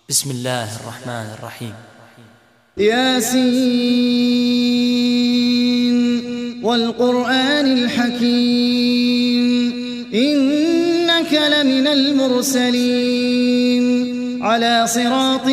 بسم الله الرحمن الرحيم. ياسين والقرآن الحكيم إنك لمن المرسلين على صراط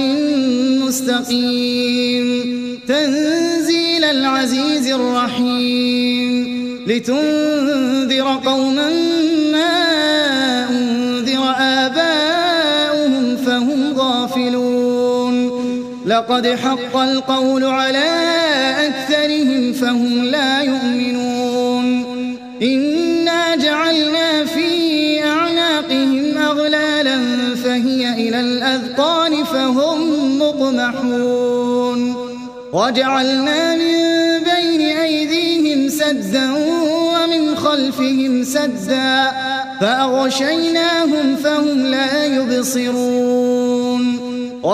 مستقيم تنزيل العزيز الرحيم لتنذر قوما ما أنذر آباؤهم فهم غافلون لقد حق القول على أكثرهم فهم لا يؤمنون إنا جعلنا في أعناقهم أغلالا فهي إلى الأذقان فهم مقمحون وجعلنا من بين أيديهم سدا ومن خلفهم سدا فأغشيناهم فهم لا يبصرون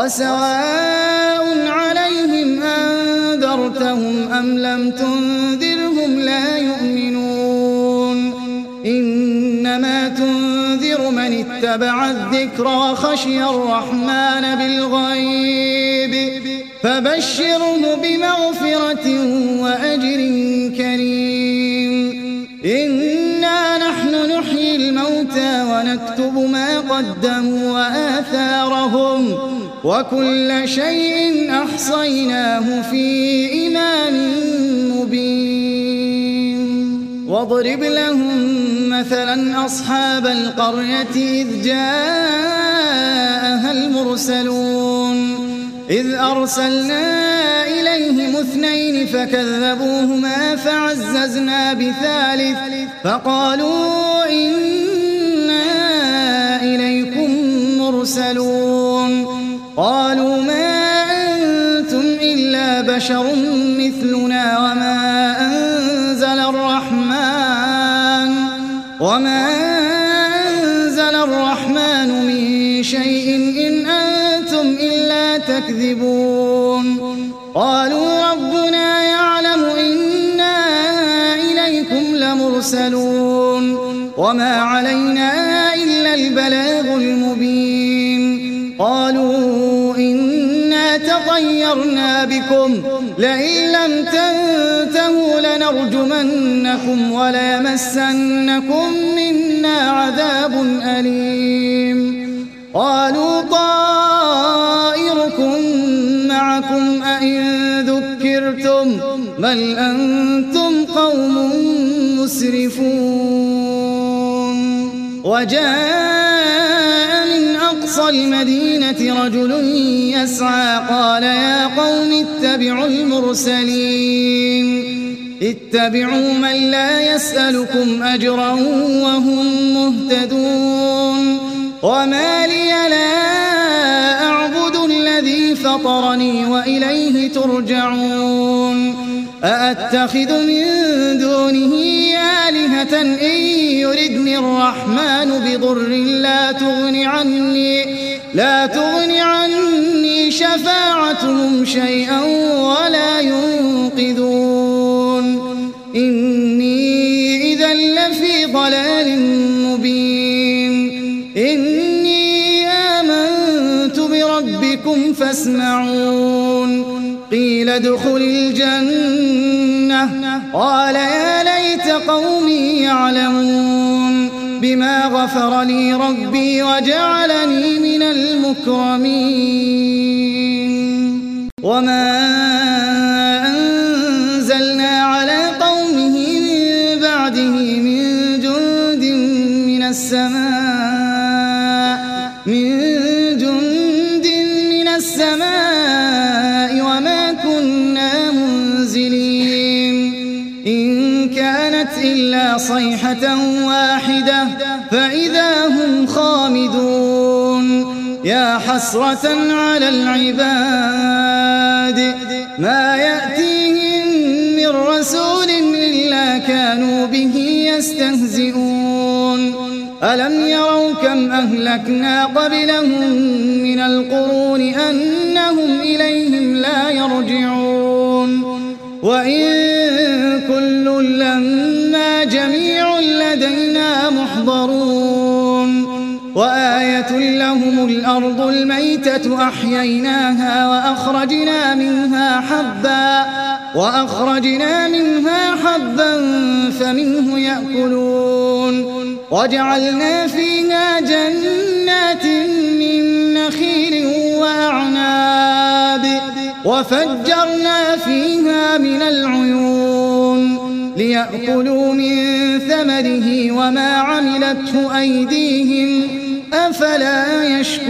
وسواء عليهم أنذرتهم أم لم تنذرهم لا يؤمنون إنما تنذر من اتبع الذكر وخشي الرحمن بالغيب فبشره بمغفرة وأجر كريم إنا نحن نحيي الموتى ونكتب ما قدموا وآثارهم وكل شيء أحصيناه في إمام مبين واضرب لهم مثلا أصحاب القرية إذ جاءها المرسلون إذ أرسلنا إليهم 2 فكذبوهما فعززنا ب3 فقالوا إنا إليكم مرسلون قالوا ما أنتم إلا بشر مثلنا وما أنزل الرحمن من شيء إن أنتم إلا تكذبون قالوا ربنا يعلم إنا إليكم لمرسلون وما علينا إلا البلاغ المبين قالوا إنا تطيرنا بكم لئن لم تنتهوا لنرجمنكم وليمسنكم منا عذاب أليم قالوا طائركم معكم أئن ذكرتم بل أنتم قوم مسرفون وجاء من أقصى المدينة رجل يسعى قال يا قوم اتبعوا المرسلين اتبعوا من لا يسألكم أجرا وهم مهتدون وما لي لا أعبد الذي فطرني وإليه ترجعون أأتخذ من دونه آلهة إن يردني الرحمن بضر لا تغن عني شفاعتهم شيئا ولا ينقذون إني إذا لفي ضلال مبين إني آمنت بربكم فاسمعون قيل ادخل الجنة قال يا ليت قومي يعلمون بما غفر لي ربي وجعلني من المكرمين وما أنزلنا على قومه من بعده من جند من السماء وما كنا منزلين إن كانت إلا صيحة واحدة فإذا هم خامدون يا حسرة على العباد ما يأتيهم من رسول إلا كانوا به يستهزئون ألم يروا كم أهلكنا قبلهم من القرون أنهم إليهم لا يرجعون وإن كل لما جميع لدينا محضرون وآية لهم لهم الأرض الميتة أحييناها وأخرجنا منها حبا فمنه يأكلون وجعلنا فيها جنات من نخيل وأعناب وفجرنا فيها من العيون ليأكلوا من ثمره وما عملته أيديهم أفلا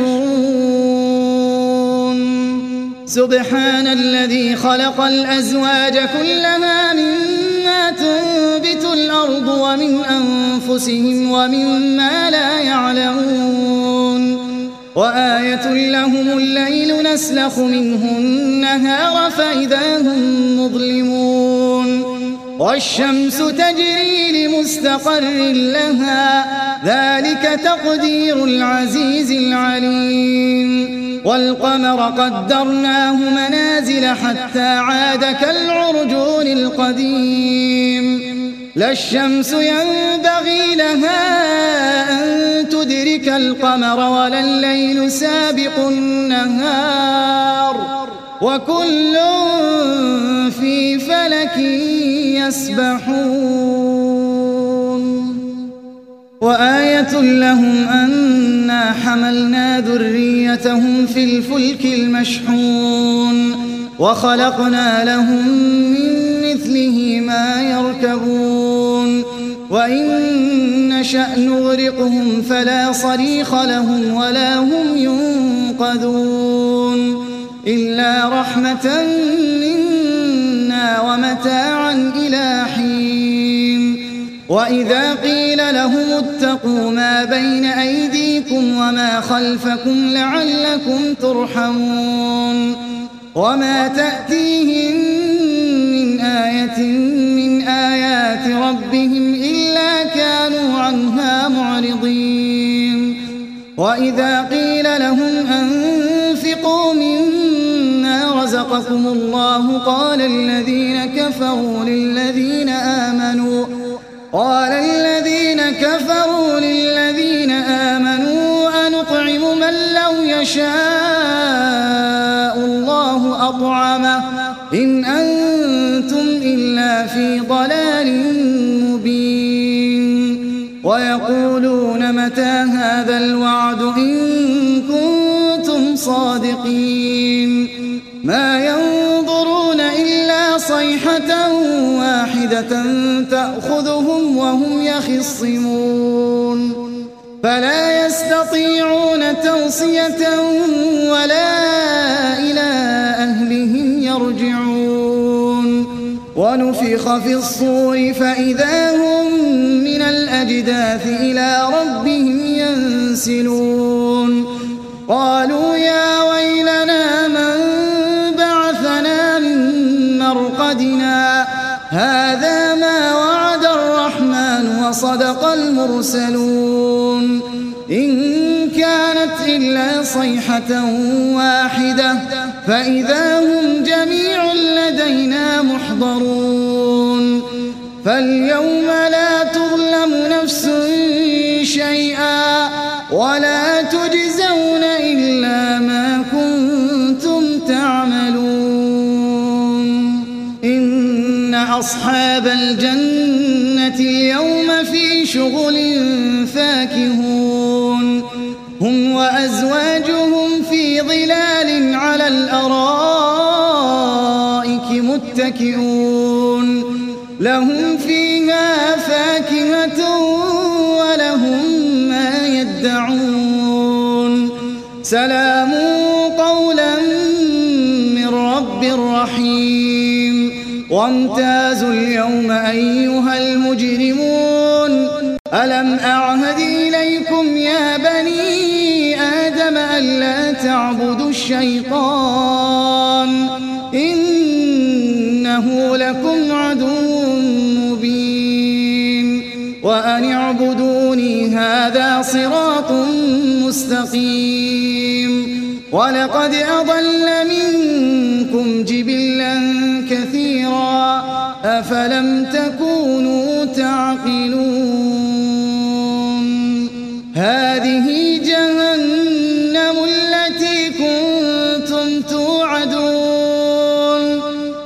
يشكرون سبحان الذي خلق الأزواج كلها مما تنبت الأرض ومن أنفسهم ومما لا يعلمون وآية لهم الليل نسلخ منه النهار فإذا هم مظلمون والشمس تجري لمستقر لها ذلك تقدير العزيز العليم والقمر قدرناه منازل حتى عاد كالعرجون القديم لا الشمس ينبغي لها أن تدرك القمر ولا الليل سابق النهار وكل في فلك يسبحون وآية لهم أنا حملنا ذريتهم في الفلك المشحون وخلقنا لهم من مثله ما يركبون وإن نشأ نغرقهم فلا صريخ لهم ولا هم ينقذون إلا رحمة منا ومتاعا إلى حين وإذا قيل لهم اتقوا ما بين أيديكم وما خلفكم لعلكم ترحمون وما تأتيهم من آية من آيات ربهم إلا كانوا عنها معرضين وإذا قيل لهم أنفقوا مما رزقكم الله قال الذين كفروا للذين آمنوا أنطعم من لو يشاء الله أطعمه إن أنتم إلا في ضلال مبين ويقولون متى هذا الوعد إن كنتم صادقين ما ينظرون إلا صيحة واحدة تأخذهم وهم يخصمون فلا يستطيعون توصية ولا إلى أهلهم يرجعون ونفخ في الصور فإذا هم من الأجداث إلى ربهم ينسلون قالوا يا ويلنا من بعثنا من مرقدنا هذا ما وعد الرحمن وصدق المرسلون إن كانت إلا صيحة واحدة فإذا هم جميع لدينا محضرون فاليوم لا تظلم نفس شيئا ولا تجزون إلا ما كنتم تعملون إن أصحاب الجنة اليوم في شغل فاكهون هم وأزواجهم في ظلال على الأرائك متكئون لهم فيها فاكهة ولهم ما يدعون سلام قولا من رب رحيم وامتازوا اليوم أيها المجرمون ألم أعهد إليكم يا بني آدم ألا تعبدوا الشيطان إنه لكم عدو مبين وأن اعبدوني هذا صراط مستقيم ولقد أضل منكم جبلا كثيرا أفلم تكونوا تعقلون هذه جهنم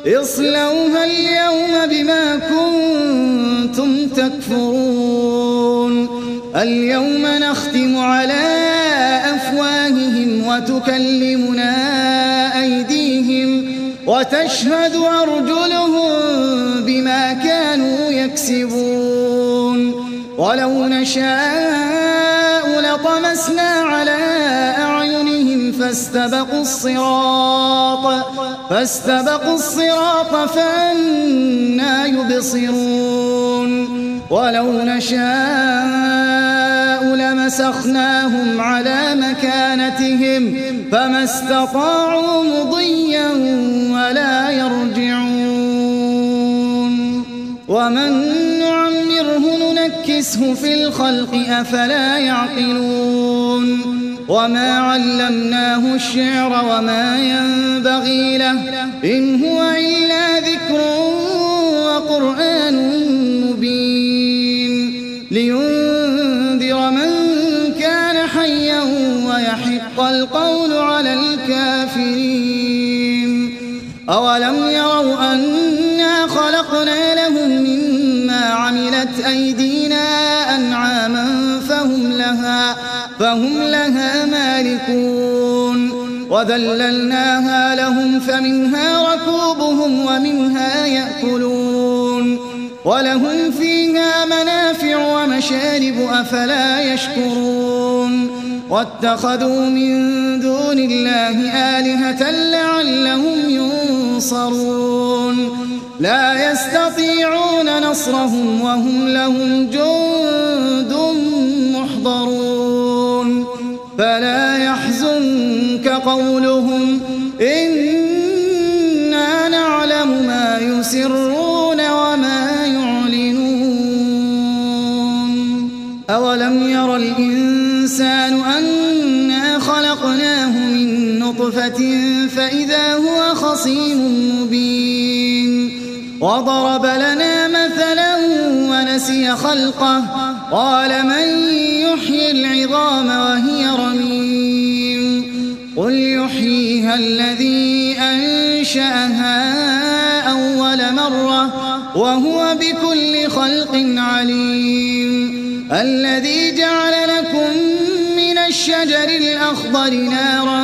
اصلوها اليوم بما كنتم تكفرون اليوم نختم على أفواههم وتكلمنا أيديهم وتشهد أرجلهم بما كانوا يكسبون ولو نشاء لطمسنا على أعينهم فاستبقوا الصراط فأنى يبصرون ولو نشاء لمسخناهم على مكانتهم فما استطاعوا مضيا ولا يرجعون ومن نعمره ننكسه في الخلق أفلا يعقلون وما علمناه الشعر وما ينبغي له إن هو إلا ذكر وقرآن مبين لينذر من كان حيا ويحق القول على الكافرين أولم يروا أنا خلقنا لهم مما عملت أيدينا أنعاما فهم لها مالكون وذللناها لهم فمنها ركوبهم ومنها يأكلون ولهم فيها منافع ومشارب أفلا يشكرون واتخذوا من دون الله آلهة لعلهم ينصرون لا يستطيعون نصرهم وهم لهم جند محضرون فلا يحزنك قولهم إنا نعلم ما يسرون وما يعلنون أولم ير الإنسان أنا خلقناه من نطفة فإذا هو خصيم مبين وضرب لنا مثلا ونسي خلقه قال من يحيي العظام وهي رميم قل يحييها الذي أنشأها أول مرة وهو بكل خلق عليم الذي جعل لكم من الشجر الأخضر نارا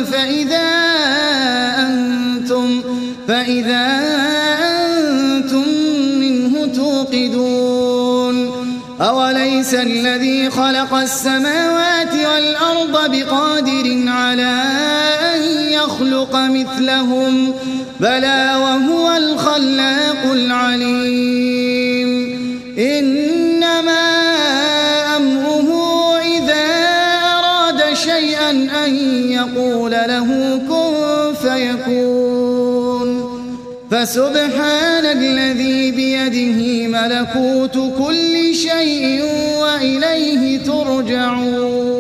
فإذا أنتم منه توقدون أوليس الذي خلق السماوات والأرض بقادر على أن يخلق مثلهم بلى وهو الخلاق العليم إنما أمره إذا أراد شيئا أن يقول له كن فيكون فسبحان الذي بيده ملكوت كل شيء وإليه ترجعون